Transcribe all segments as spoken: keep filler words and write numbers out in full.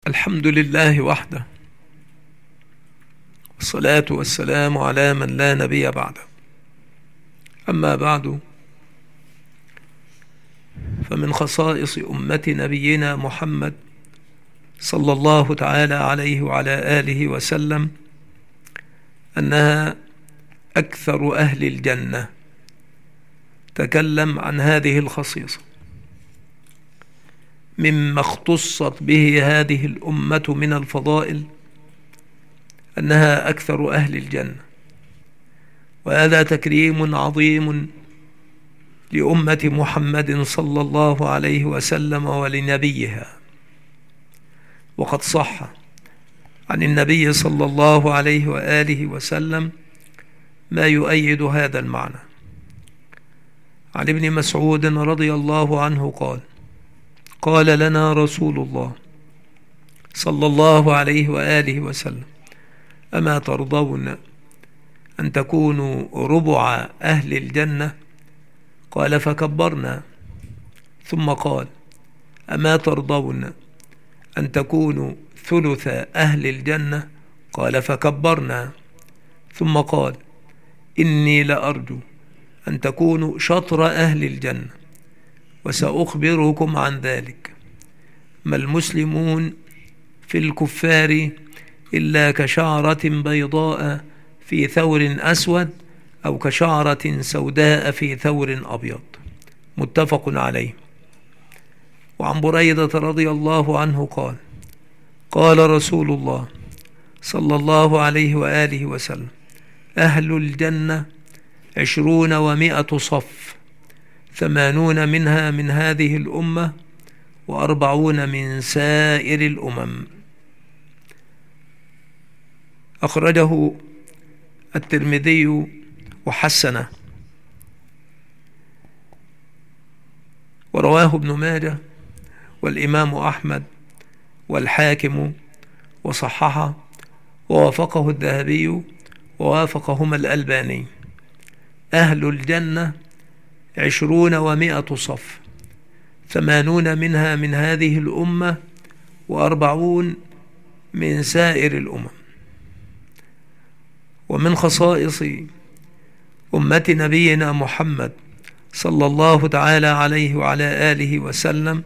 الحمد لله وحده، والصلاة والسلام على من لا نبي بعده. أما بعد، فمن خصائص أمة نبينا محمد صلى الله تعالى عليه وعلى آله وسلم أنها أكثر أهل الجنة. تكلم عن هذه الخصيصة مما اختصت به هذه الأمة من الفضائل، أنها أكثر أهل الجنة، وهذا تكريم عظيم لأمة محمد صلى الله عليه وسلم ولنبيها. وقد صح عن النبي صلى الله عليه وآله وسلم ما يؤيد هذا المعنى. عن ابن مسعود رضي الله عنه قال: قال لنا رسول الله صلى الله عليه وآله وسلم: أما ترضون أن تكونوا ربع أهل الجنة؟ قال: فكبرنا. ثم قال: أما ترضون أن تكونوا ثلث أهل الجنة؟ قال: فكبرنا. ثم قال: إني لأرجو أن تكونوا شطر أهل الجنة، وسأخبركم عن ذلك. ما المسلمون في الكفار إلا كشعرة بيضاء في ثور أسود، أو كشعرة سوداء في ثور أبيض. متفق عليه. وعن بريدة رضي الله عنه قال: قال رسول الله صلى الله عليه وآله وسلم: أهل الجنة عشرون ومائة صف، ثمانون منها من هذه الأمة، وأربعون من سائر الأمم. أخرجه الترمذي وحسنه، ورواه ابن ماجه والإمام أحمد والحاكم وصححه، ووافقه الذهبي ووافقهما الألباني. أهل الجنة عشرون ومائة صف، ثمانون منها من هذه الأمة، وأربعون من سائر الأمم. ومن خصائص أمة نبينا محمد صلى الله تعالى عليه وعلى آله وسلم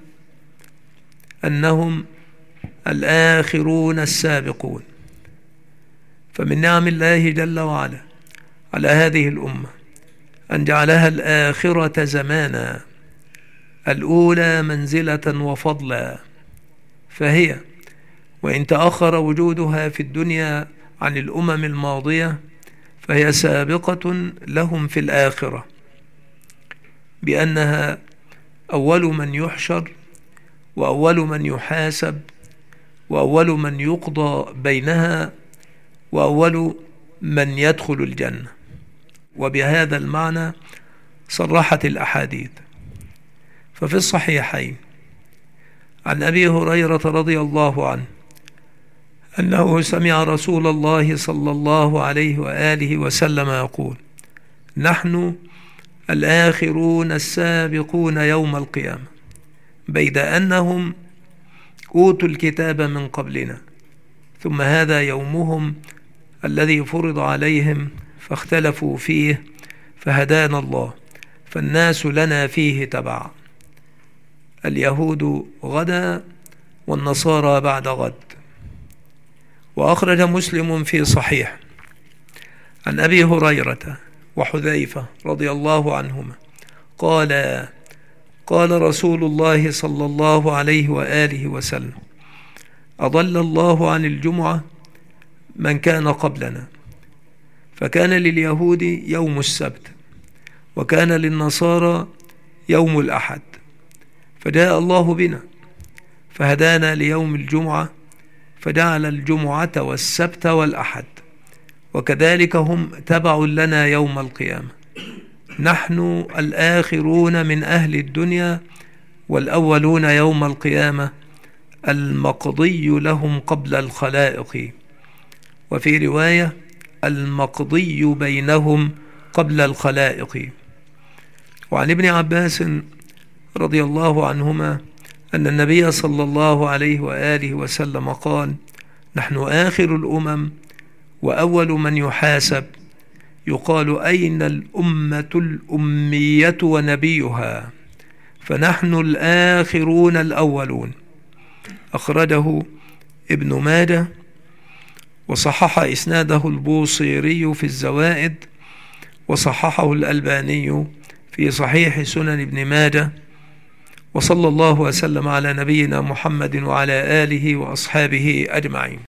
أنهم الآخرون السابقون. فمن نعم الله جل وعلا على هذه الأمة أن جعلها الآخرة زمانا، الأولى منزلة وفضلا، فهي وإن تأخر وجودها في الدنيا عن الأمم الماضية فهي سابقة لهم في الآخرة، بأنها أول من يحشر، وأول من يحاسب، وأول من يقضى بينها، وأول من يدخل الجنة. وبهذا المعنى صرحت الأحاديث. ففي الصحيحين عن أبي هريرة رضي الله عنه أنه سمع رسول الله صلى الله عليه وآله وسلم يقول: نحن الآخرون السابقون يوم القيامة، بيد أنهم أوتوا الكتاب من قبلنا، ثم هذا يومهم الذي فرض عليهم فاختلفوا فيه، فهدانا الله، فالناس لنا فيه تبع، اليهود غدا والنصارى بعد غد. وأخرج مسلم في صحيح عن أبي هريرة وحذيفة رضي الله عنهما قال: قال رسول الله صلى الله عليه وآله وسلم: أضل الله عن الجمعة من كان قبلنا، فكان لليهود يوم السبت، وكان للنصارى يوم الأحد، فجاء الله بنا فهدانا ليوم الجمعة، فجعل الجمعة والسبت والأحد، وكذلك هم تبع لنا يوم القيامة. نحن الآخرون من أهل الدنيا، والأولون يوم القيامة، المقضي لهم قبل الخلائق. وفي رواية: المقضي بينهم قبل الخلائق. وعن ابن عباس رضي الله عنهما أن النبي صلى الله عليه وآله وسلم قال: نحن آخر الأمم وأول من يحاسب. يقال: أين الأمة الأمية ونبيها؟ فنحن الآخرون الأولون. أخرجه ابن ماجه، وصحح إسناده البوصيري في الزوائد، وصححه الألباني في صحيح سنن ابن ماجه. وصلى الله وسلم على نبينا محمد وعلى آله وأصحابه أجمعين.